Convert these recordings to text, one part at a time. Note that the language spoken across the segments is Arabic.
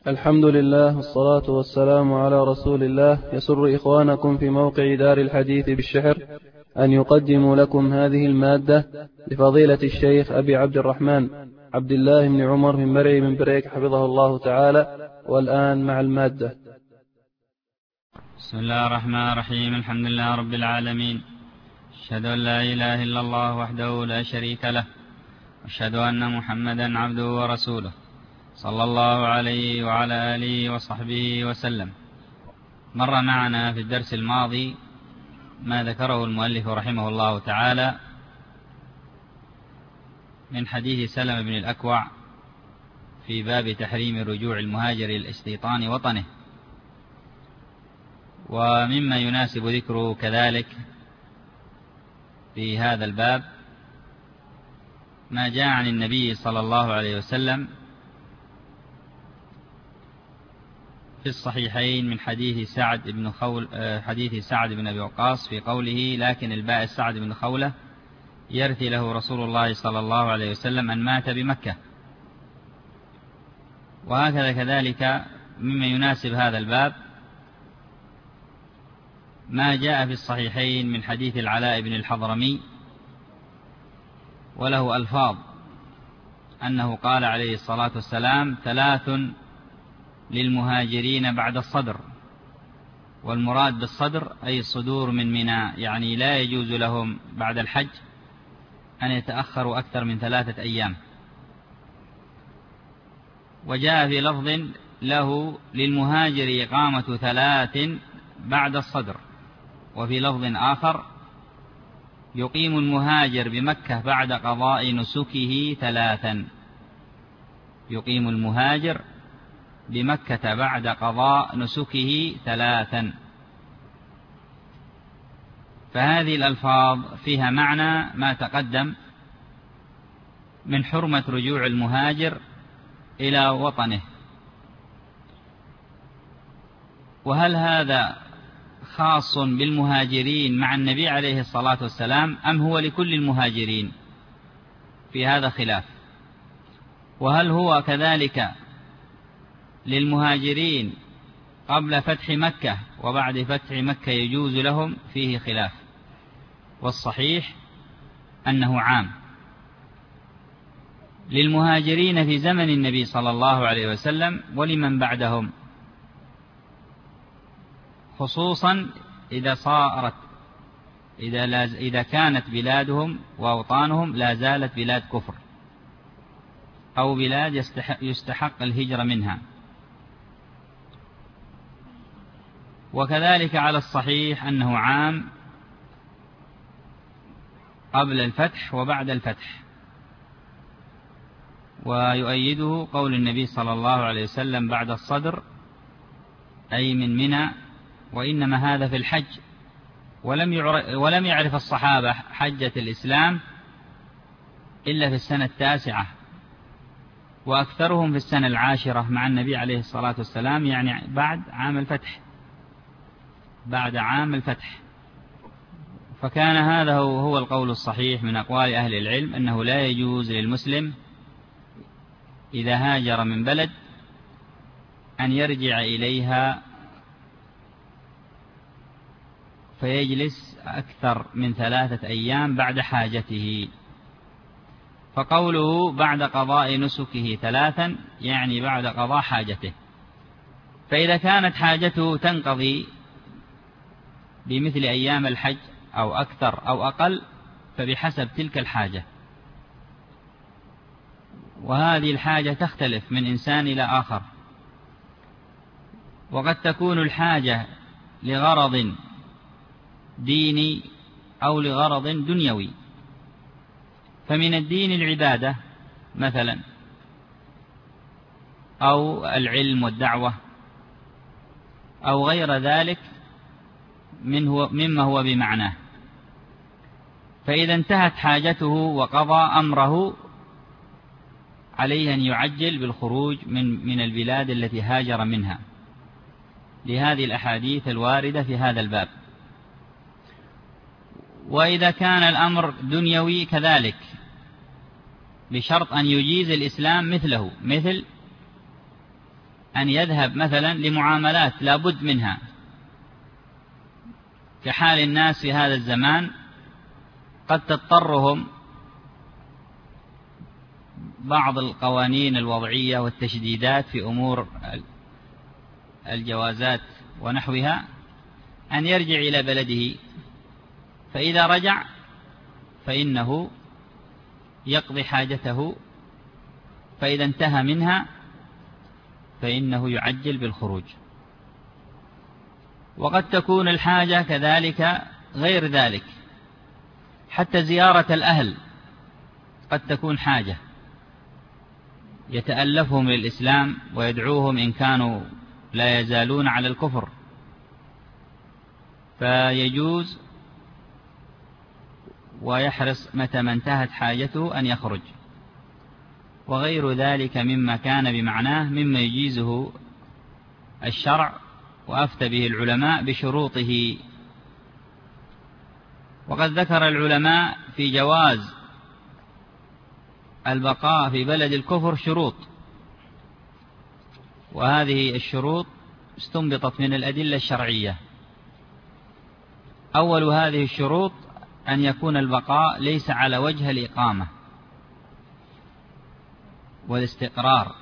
الحمد لله والصلاة والسلام على رسول الله. يسر إخوانكم في موقع دار الحديث بالشحر أن يقدموا لكم هذه المادة لفضيلة الشيخ أبي عبد الرحمن عبد الله بن عمر من مرعي من بريك حفظه الله تعالى. والآن مع المادة. بسم الله الرحمن الرحيم. الحمد لله رب العالمين، أشهد أن لا إله إلا الله وحده لا شريك له، أشهد أن محمدا عبده ورسوله صلى الله عليه وعلى آله وصحبه وسلم. مر معنا في الدرس الماضي ما ذكره المؤلف رحمه الله تعالى من حديث سلمة بن الأكوع في باب تحريم رجوع المهاجر إلى استيطان وطنه. ومما يناسب ذكره كذلك في هذا الباب ما جاء عن النبي صلى الله عليه وسلم في الصحيحين من حديث سعد بن أبي وقاص في قوله: لكن البائس سعد بن خولة يرثي له رسول الله صلى الله عليه وسلم أن مات بمكة. وهكذا كذلك مما يناسب هذا الباب ما جاء في الصحيحين من حديث العلاء بن الحضرمي وله ألفاظ أنه قال عليه الصلاة والسلام: 3 للمهاجرين بعد الصدر. والمراد بالصدر أي الصدور من منى، يعني لا يجوز لهم بعد الحج أن يتأخروا أكثر من 3 أيام. وجاء في لفظ له: للمهاجر إقامة 3 بعد الصدر. وفي لفظ آخر: يقيم المهاجر بمكة بعد قضاء نسكه 3. يقيم المهاجر بمكة بعد قضاء نسكه 3. فهذه الألفاظ فيها معنى ما تقدم من حرمة رجوع المهاجر إلى وطنه. وهل هذا خاص بالمهاجرين مع النبي عليه الصلاة والسلام أم هو لكل المهاجرين؟ في هذا خلاف. وهل هو كذلك للمهاجرين قبل فتح مكة وبعد فتح مكة يجوز لهم؟ فيه خلاف. والصحيح أنه عام للمهاجرين في زمن النبي صلى الله عليه وسلم ولمن بعدهم، خصوصا إذا كانت بلادهم وأوطانهم لا زالت بلاد كفر أو بلاد يستحق الهجرة منها. وكذلك على الصحيح أنه عام قبل الفتح وبعد الفتح. ويؤيده قول النبي صلى الله عليه وسلم: بعد الصدر، أي من منى. وإنما هذا في الحج، ولم يعرف الصحابة حجة الإسلام إلا في السنة 9، وأكثرهم في السنة 10 مع النبي عليه الصلاة والسلام، يعني بعد عام الفتح. فكان هذا هو القول الصحيح من أقوال أهل العلم، أنه لا يجوز للمسلم إذا هاجر من بلد أن يرجع إليها فيجلس أكثر من 3 أيام بعد حاجته. فقوله بعد قضاء نسكه 3 يعني بعد قضاء حاجته. فإذا كانت حاجته تنقضي بمثل أيام الحج أو أكثر أو أقل فبحسب تلك الحاجة. وهذه الحاجة تختلف من إنسان إلى آخر، وقد تكون الحاجة لغرض ديني أو لغرض دنيوي. فمن الدين العبادة مثلا، أو العلم والدعوة، أو غير ذلك مما هو بمعناه. فإذا انتهت حاجته وقضى أمره عليه أن يعجل بالخروج من البلاد التي هاجر منها، لهذه الأحاديث الواردة في هذا الباب. وإذا كان الأمر دنيوي كذلك، بشرط أن يجيز الإسلام مثله، مثل أن يذهب مثلا لمعاملات لا بد منها، كحال الناس في هذا الزمان، قد تضطرهم بعض القوانين الوضعية والتشديدات في أمور الجوازات ونحوها أن يرجع إلى بلده، فإذا رجع فإنه يقضي حاجته، فإذا انتهى منها فإنه يعجل بالخروج. وقد تكون الحاجة كذلك غير ذلك، حتى زيارة الأهل قد تكون حاجة يتألفهم للإسلام ويدعوهم إن كانوا لا يزالون على الكفر، فيجوز ويحرص متى ما انتهت حاجته أن يخرج. وغير ذلك مما كان بمعناه مما يجيزه الشرع وأفتى به العلماء بشروطه. وقد ذكر العلماء في جواز البقاء في بلد الكفر شروط، وهذه الشروط استنبطت من الأدلة الشرعية. أول هذه الشروط أن يكون البقاء ليس على وجه الإقامة والاستقرار،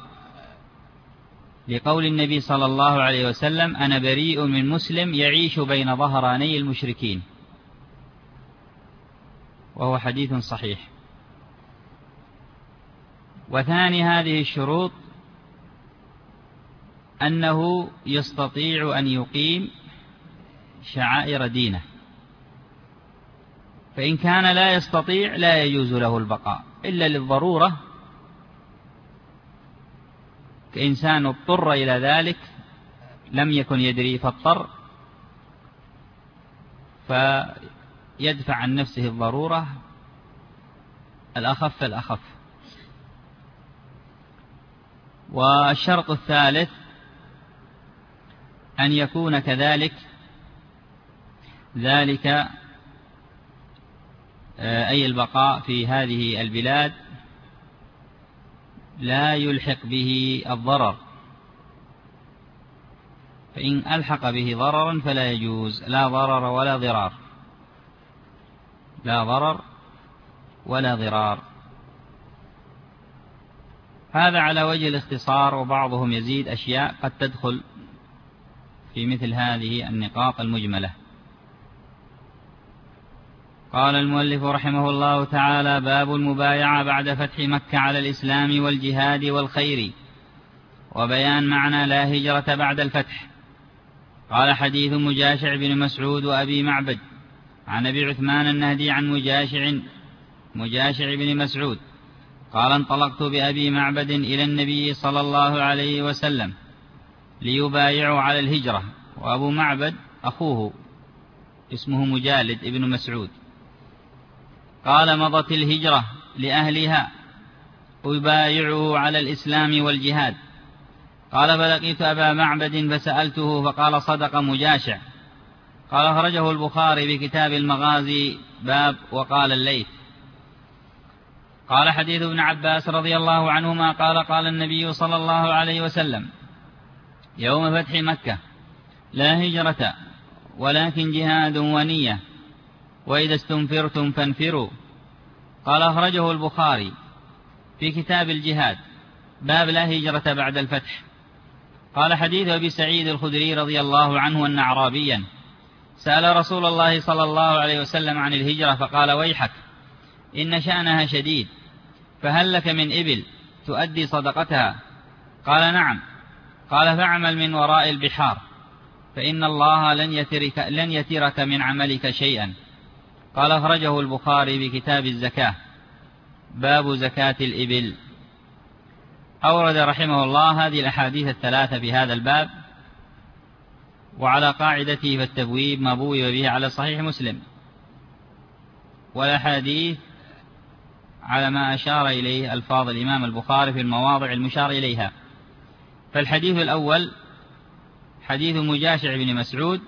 لقول النبي صلى الله عليه وسلم: أنا بريء من مسلم يعيش بين ظهراني المشركين، وهو حديث صحيح. وثاني هذه الشروط أنه يستطيع أن يقيم شعائر دينه، فإن كان لا يستطيع لا يجوز له البقاء إلا للضرورة، كإنسان اضطر إلى ذلك لم يكن يدري فاضطر، فيدفع عن نفسه الضرورة الأخف الأخف. والشرط الثالث أن يكون كذلك ذلك أي البقاء في هذه البلاد لا يلحق به الضرر، فإن ألحق به ضررا فلا يجوز، لا ضرر ولا ضرار، لا ضرر ولا ضرار. هذا على وجه الاختصار، وبعضهم يزيد أشياء قد تدخل في مثل هذه النقاط المجملة. قال المؤلف رحمه الله تعالى: باب المبايعة بعد فتح مكة على الإسلام والجهاد والخير، وبيان معنى لا هجرة بعد الفتح. قال: حديث مجاشع بن مسعود وأبي معبد عن أبي عثمان النهدي عن مجاشع بن مسعود قال: انطلقت بأبي معبد إلى النبي صلى الله عليه وسلم ليبايعوا على الهجرة، وأبو معبد أخوه اسمه مجالد ابن مسعود. قال: مضت الهجرة لأهلها أبايعه على الإسلام والجهاد. قال: فلقيت أبا معبد فسألته فقال: صدق مجاشع. قال: أخرجه البخاري بكتاب المغازي باب وقال الليث. قال: حديث ابن عباس رضي الله عنهما قال: قال النبي صلى الله عليه وسلم يوم فتح مكة: لا هجرة ولكن جهاد ونية، وإذا استنفرتم فانفروا. قال: أخرجه البخاري في كتاب الجهاد باب لا هجرة بعد الفتح. قال: حديث أبي سعيد الخدري رضي الله عنه أن أعرابيا سأل رسول الله صلى الله عليه وسلم عن الهجرة فقال: ويحك إن شأنها شديد، فهل لك من إبل تؤدي صدقتها؟ قال: نعم. قال: فاعمل من وراء البحار، فإن الله لن يترك من عملك شيئا. قال: أخرجه البخاري بكتاب الزكاة باب زكاة الإبل. أورد رحمه الله هذه الأحاديث الثلاثة في هذا الباب، وعلى قاعدته فالتبويب ما بوب به على صحيح مسلم، والأحاديث على ما أشار إليه ألفاظ الإمام البخاري في المواضع المشار إليها. فالحديث الأول حديث مجاشع بن مسعود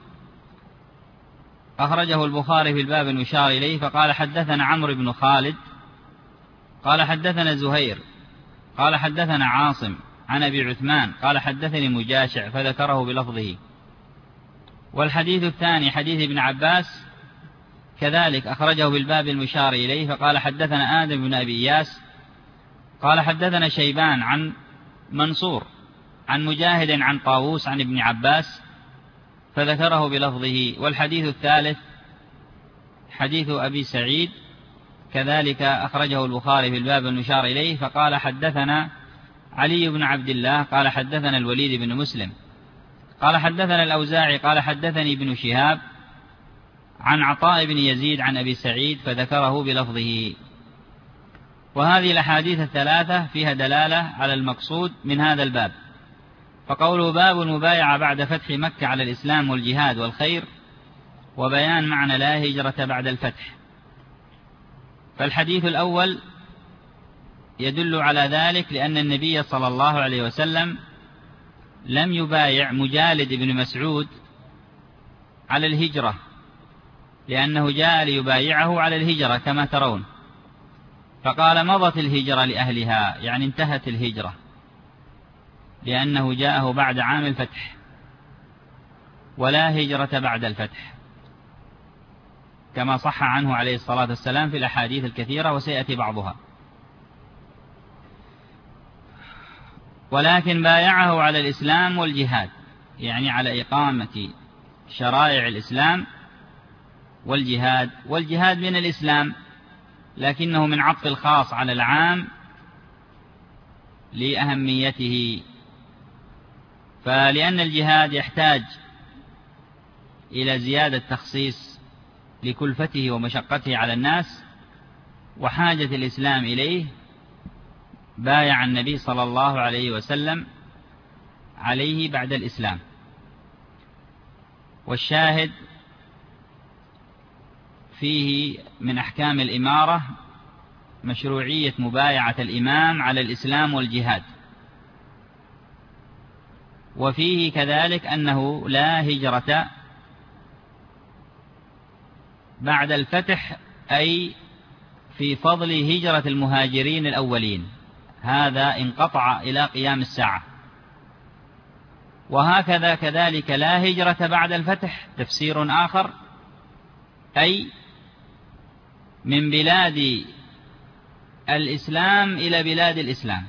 أخرجه البخاري في الباب المشار إليه، فقال: حدثنا عمرو بن خالد قال: حدثنا زهير قال: حدثنا عاصم عن أبي عثمان قال حدثني مجاشع فذكره بلفظه. والحديث الثاني حديث ابن عباس كذلك أخرجه بالباب المشار إليه، فقال حدثنا آدم بن أبي إياس قال حدثنا شيبان عن منصور عن مجاهد عن طاووس عن ابن عباس فذكره بلفظه. والحديث الثالث حديث أبي سعيد كذلك أخرجه البخاري في الباب المشار إليه، فقال حدثنا علي بن عبد الله قال حدثنا الوليد بن مسلم قال حدثنا الأوزاعي قال حدثني ابن شهاب عن عطاء بن يزيد عن أبي سعيد فذكره بلفظه. وهذه الأحاديث الثلاثة فيها دلالة على المقصود من هذا الباب. فقوله باب المبايعة بعد فتح مكة على الإسلام والجهاد والخير، وبيان معنى لا هجرة بعد الفتح. فالحديث الأول يدل على ذلك، لأن النبي صلى الله عليه وسلم لم يبايع مجالد بن مسعود على الهجرة، لأنه جاء ليبايعه على الهجرة كما ترون، فقال مضت الهجرة لأهلها، يعني انتهت الهجرة، لأنه جاءه بعد عام الفتح، ولا هجرة بعد الفتح كما صح عنه عليه الصلاة والسلام في الأحاديث الكثيرة وسيأتي بعضها. ولكن بايعه على الإسلام والجهاد، يعني على إقامة شرائع الإسلام والجهاد. والجهاد من الإسلام، لكنه من عطف الخاص على العام لأهميته. فلأن الجهاد يحتاج إلى زيادة تخصيص لكلفته ومشقته على الناس وحاجة الإسلام إليه، بايع النبي صلى الله عليه وسلم عليه بعد الإسلام. والشاهد فيه من أحكام الإمارة مشروعية مبايعة الإمام على الإسلام والجهاد. وفيه كذلك أنه لا هجرة بعد الفتح، أي في فضل هجرة المهاجرين الأولين، هذا انقطع إلى قيام الساعة. وهكذا كذلك لا هجرة بعد الفتح تفسير آخر، أي من بلاد الإسلام إلى بلاد الإسلام،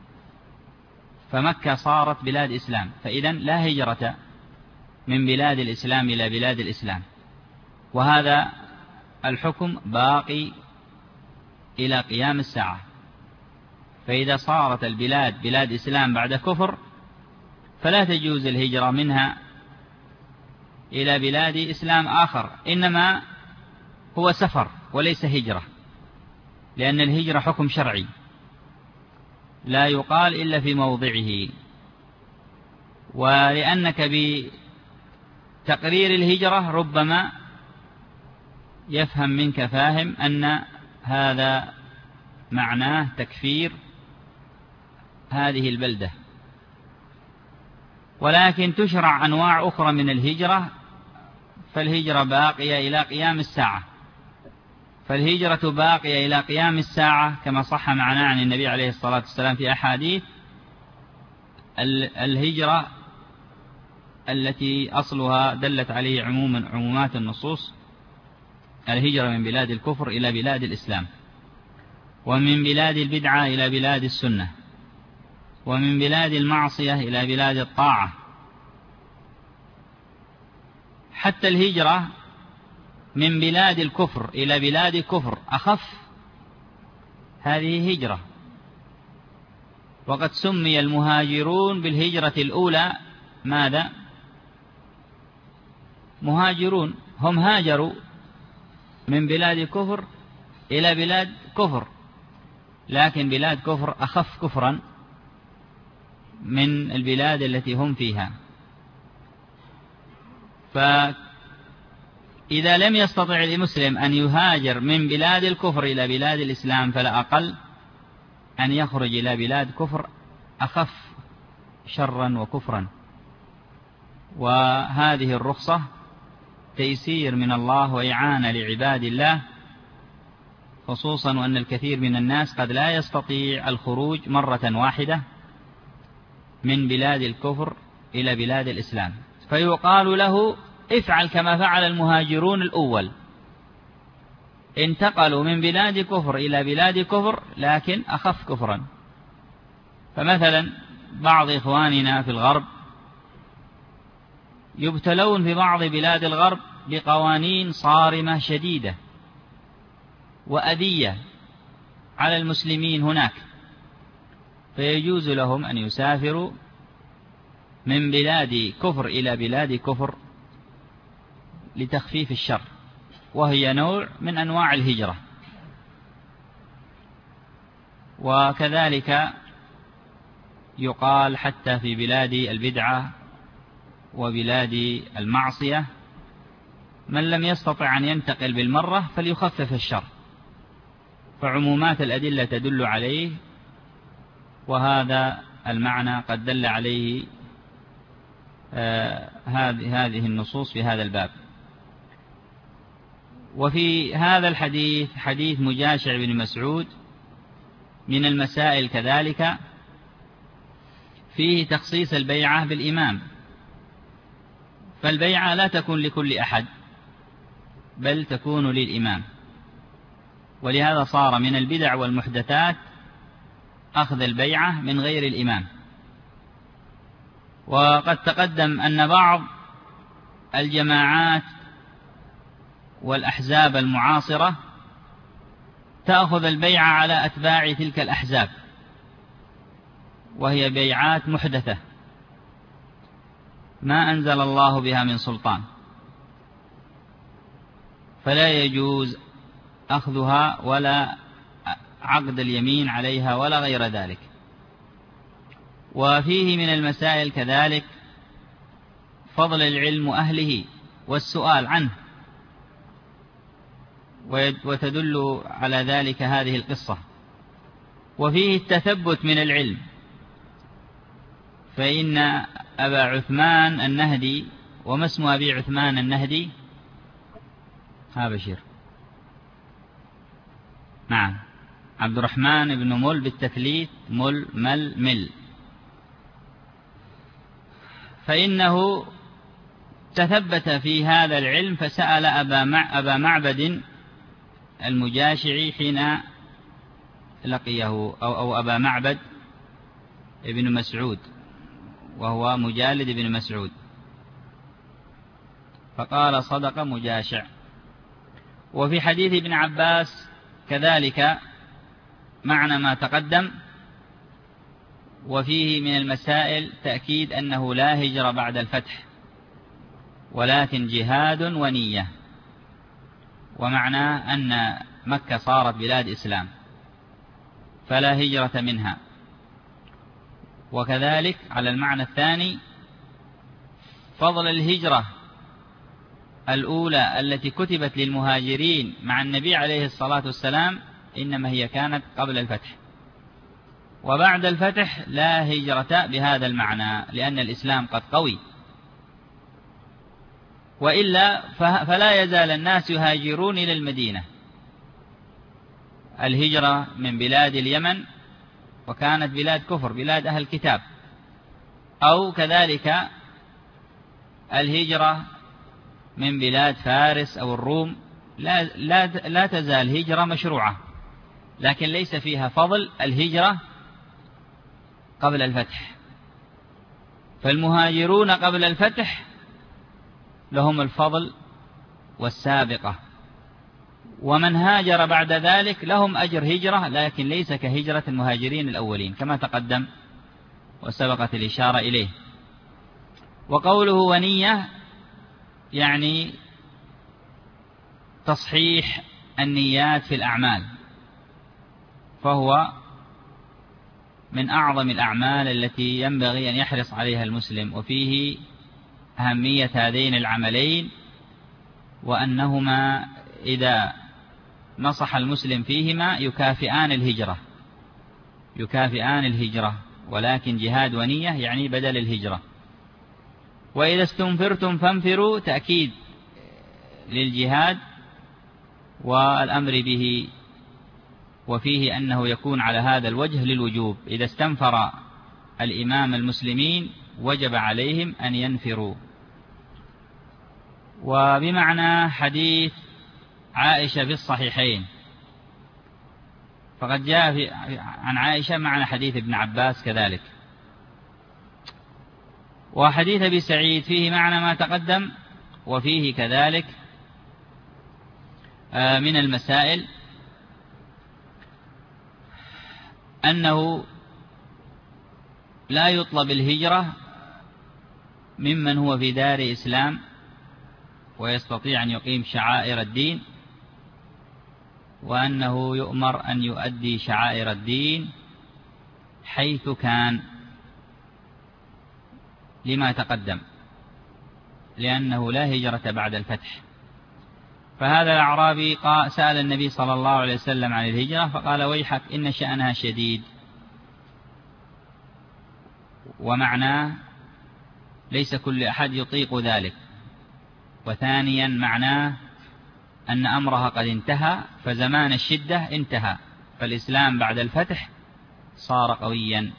فمكة صارت بلاد إسلام، فإذن لا هجرة من بلاد الإسلام إلى بلاد الإسلام، وهذا الحكم باقي إلى قيام الساعة. فإذا صارت البلاد بلاد إسلام بعد كفر فلا تجوز الهجرة منها إلى بلاد إسلام آخر، إنما هو سفر وليس هجرة، لأن الهجرة حكم شرعي لا يقال إلا في موضعه. ولأنك بتقرير الهجرة ربما يفهم منك فاهم أن هذا معناه تكفير هذه البلدة، ولكن تشرع أنواع أخرى من الهجرة، فالهجرة باقية إلى قيام الساعة. فالهجرة باقية إلى قيام الساعة كما صح معنا عن النبي عليه الصلاة والسلام في أحاديث. الهجرة التي أصلها دلت عليه عمومات النصوص، الهجرة من بلاد الكفر إلى بلاد الإسلام، ومن بلاد البدعة إلى بلاد السنة، ومن بلاد المعصية إلى بلاد الطاعة. حتى الهجرة من بلاد الكفر إلى بلاد الكفر أخف، هذه هجرة. وقد سمي المهاجرون بالهجرة الأولى ماذا؟ مهاجرون، هم هاجروا من بلاد كفر إلى بلاد كفر، لكن بلاد كفر أخف كفرا من البلاد التي هم فيها. فإذا لم يستطع المسلم أن يهاجر من بلاد الكفر إلى بلاد الإسلام، فلا أقل أن يخرج إلى بلاد كفر أخف شرا وكفرا. وهذه الرخصة تيسير من الله وإعانة لعباد الله، خصوصا وأن الكثير من الناس قد لا يستطيع الخروج مرة واحدة، من بلاد الكفر إلى بلاد الإسلام، فيقال له افعل كما فعل المهاجرون الأول، انتقلوا من بلاد كفر إلى بلاد كفر لكن أخف كفرا. فمثلا بعض إخواننا في الغرب يبتلون في بعض بلاد الغرب بقوانين صارمة شديدة وأذية على المسلمين هناك، فيجوز لهم أن يسافروا من بلاد كفر إلى بلاد كفر لتخفيف الشر، وهي نوع من أنواع الهجرة. وكذلك يقال حتى في بلاد البدعة وبلاد المعصية من لم يستطع أن ينتقل بالمرة فليخفف الشر، فعمومات الأدلة تدل عليه، وهذا المعنى قد دل عليه هذه النصوص في هذا الباب. وفي هذا الحديث حديث مجاشع بن مسعود من المسائل كذلك فيه تخصيص البيعة بالإمام، فالبيعة لا تكون لكل أحد بل تكون للإمام، ولهذا صار من البدع والمحدثات أخذ البيعة من غير الإمام. وقد تقدم أن بعض الجماعات والأحزاب المعاصرة تأخذ البيعة على أتباع تلك الأحزاب، وهي بيعات محدثة ما أنزل الله بها من سلطان، فلا يجوز أخذها ولا عقد اليمين عليها ولا غير ذلك. وفيه من المسائل كذلك فضل العلم أهله والسؤال عنه، وتدل على ذلك هذه القصة. وفيه التثبت من العلم، فإن أبا عثمان النهدي، وما اسم أبي عثمان النهدي؟ ها بشير، نعم، عبد الرحمن بن مل بالتثليث، مل، فإنه تثبت في هذا العلم فسأل أبا معبد المجاشعي حين لقيه، أو أبا معبد ابن مسعود، وهو مجالد بن مسعود، فقال صدق مجاشع. وفي حديث ابن عباس كذلك معنى ما تقدم، وفيه من المسائل تأكيد أنه لا هجرة بعد الفتح ولكن جهاد ونية، ومعناه أن مكة صارت بلاد إسلام فلا هجرة منها. وكذلك على المعنى الثاني فضل الهجرة الأولى التي كتبت للمهاجرين مع النبي عليه الصلاة والسلام إنما هي كانت قبل الفتح، وبعد الفتح لا هجرة بهذا المعنى لأن الإسلام قد قوي، وإلا فلا يزال الناس يهاجرون إلى المدينة. الهجرة من بلاد اليمن وكانت بلاد كفر، بلاد أهل الكتاب، أو كذلك الهجرة من بلاد فارس أو الروم، لا تزال هجرة مشروعة، لكن ليس فيها فضل الهجرة قبل الفتح. فالمهاجرون قبل الفتح لهم الفضل والسابقة، ومن هاجر بعد ذلك لهم أجر هجرة لكن ليس كهجرة المهاجرين الأولين كما تقدم وسبقت الإشارة إليه. وقوله ونية يعني تصحيح النيات في الأعمال، فهو من أعظم الأعمال التي ينبغي أن يحرص عليها المسلم، وفيه أهمية هذين العملين، وأنهما إذا نصح المسلم فيهما يكافئان الهجرة، ولكن جهاد ونية يعني بدل الهجرة. وإذا استنفرتم فانفروا تأكيد للجهاد والأمر به، وفيه أنه يكون على هذا الوجه للوجوب. إذا استنفر الإمام المسلمين وجب عليهم أن ينفروا. وبمعنى حديث عائشة في الصحيحين، فقد جاء عن عائشة معنى حديث ابن عباس كذلك. وحديث أبي سعيد فيه معنى ما تقدم، وفيه كذلك من المسائل أنه لا يطلب الهجرة ممن هو في دار إسلام ويستطيع أن يقيم شعائر الدين، وأنه يؤمر أن يؤدي شعائر الدين حيث كان لما تقدم، لأنه لا هجرة بعد الفتح. فهذا الأعرابي سأل النبي صلى الله عليه وسلم عن الهجرة فقال: ويحك إن شأنها شديد. ومعناه ليس كل أحد يطيق ذلك. وثانيا معناه أن أمرها قد انتهى، فزمان الشدة انتهى، فالإسلام بعد الفتح صار قويا.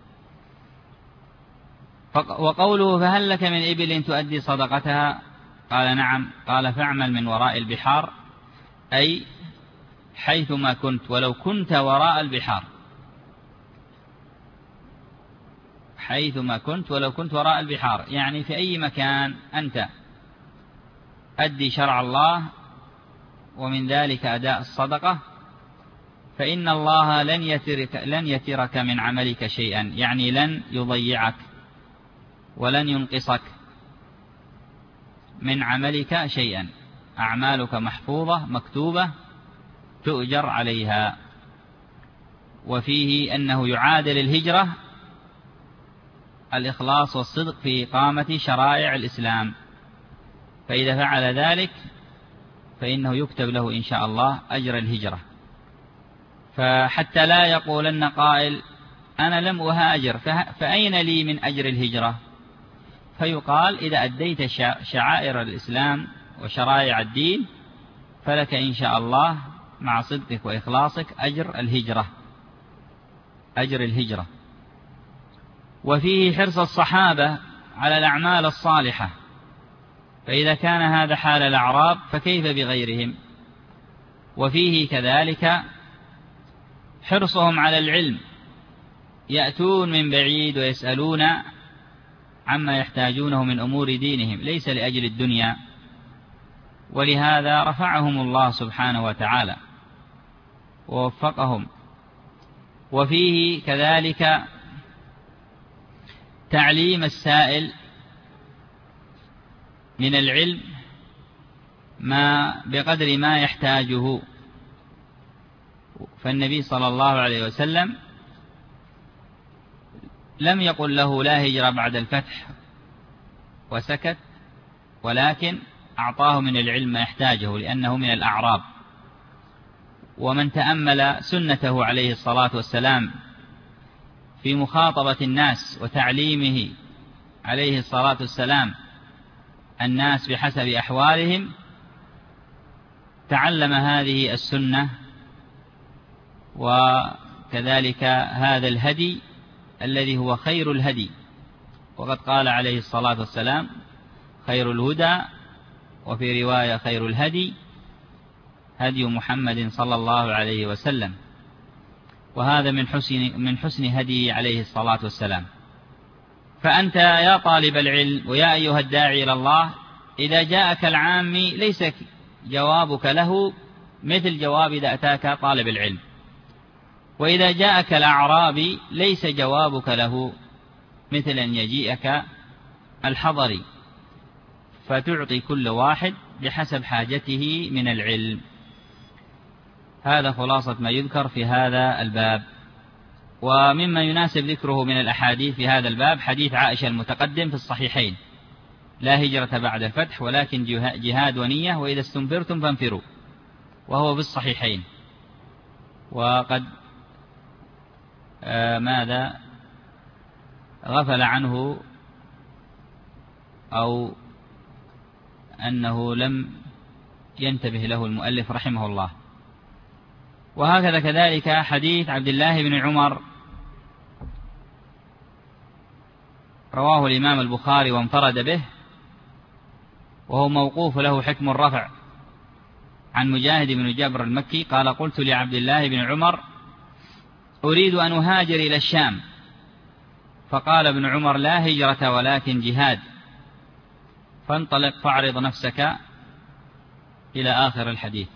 وقوله: فهل لك من إبل تؤدي صدقتها؟ قال: نعم. قال: فاعمل من وراء البحار، أي حيثما كنت ولو كنت وراء البحار، حيثما كنت ولو كنت وراء البحار، يعني في أي مكان أنت أدي شرع الله، ومن ذلك أداء الصدقة، فإن الله لن يترك من عملك شيئا، يعني لن يضيعك ولن ينقصك من عملك شيئا. أعمالك محفوظة مكتوبة تؤجر عليها. وفيه أنه يعادل الهجرة الإخلاص والصدق في إقامة شرائع الإسلام، فإذا فعل ذلك فإنه يكتب له إن شاء الله أجر الهجرة. فحتى لا يقولن قائل: أنا لم أهاجر فأين لي من أجر الهجرة؟ فيقال: إذا أديت شعائر الإسلام وشرائع الدين فلك إن شاء الله مع صدقك وإخلاصك أجر الهجرة، أجر الهجرة. وفيه حرص الصحابة على الأعمال الصالحة، فإذا كان هذا حال الأعراب فكيف بغيرهم؟ وفيه كذلك حرصهم على العلم، يأتون من بعيد ويسألون عما يحتاجونه من أمور دينهم، ليس لأجل الدنيا، ولهذا رفعهم الله سبحانه وتعالى ووفقهم. وفيه كذلك تعليم السائل من العلم ما بقدر ما يحتاجه. فالنبي صلى الله عليه وسلم لم يقل له لا هجرة بعد الفتح وسكت، ولكن أعطاه من العلم ما يحتاجه، لأنه من الأعراب. ومن تأمل سنته عليه الصلاة والسلام في مخاطبة الناس وتعليمه عليه الصلاة والسلام الناس بحسب أحوالهم، تعلم هذه السنة وكذلك هذا الهدي الذي هو خير الهدي. وقد قال عليه الصلاة والسلام: خير الهدى، وفي رواية: خير الهدي هدي محمد صلى الله عليه وسلم. وهذا من حسن هدي عليه الصلاة والسلام. فأنت يا طالب العلم ويا أيها الداعي إلى الله، إذا جاءك العامي ليس جوابك له مثل جواب إذا أتاك طالب العلم، وإذا جاءك الأعرابي ليس جوابك له مثل أن يجيئك الحضري، فتعطي كل واحد بحسب حاجته من العلم. هذا خلاصة ما يذكر في هذا الباب. ومما يناسب ذكره من الأحاديث في هذا الباب حديث عائشة المتقدم في الصحيحين: لا هجرة بعد الفتح ولكن جهاد ونية، وإذا استنفرتم فانفروا، وهو في الصحيحين. وقد ماذا غفل عنه، أو أنه لم ينتبه له المؤلف رحمه الله. وهكذا كذلك حديث عبد الله بن عمر رواه الإمام البخاري وانفرد به، وهو موقوف له حكم الرفع عن مجاهد بن جبر المكي قال: قلت لعبد الله بن عمر: أريد أن أهاجر إلى الشام. فقال ابن عمر: لا هجرة ولكن جهاد، فانطلق فاعرض نفسك إلى آخر الحديث.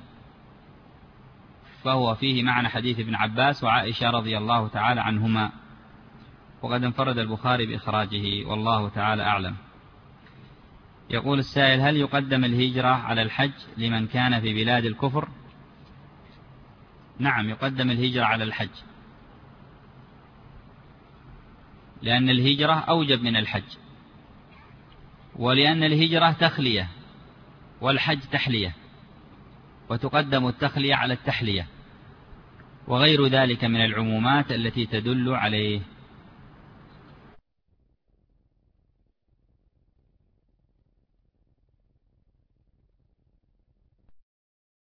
فهو فيه معنى حديث ابن عباس وعائشة رضي الله تعالى عنهما، وقد انفرد البخاري بإخراجه، والله تعالى أعلم. يقول السائل: هل يقدم الهجرة على الحج لمن كان في بلاد الكفر؟ نعم، يقدم الهجرة على الحج، لأن الهجرة أوجب من الحج، ولأن الهجرة تخلية والحج تحلية، وتقدم التخلية على التحلية، وغير ذلك من العمومات التي تدل عليه.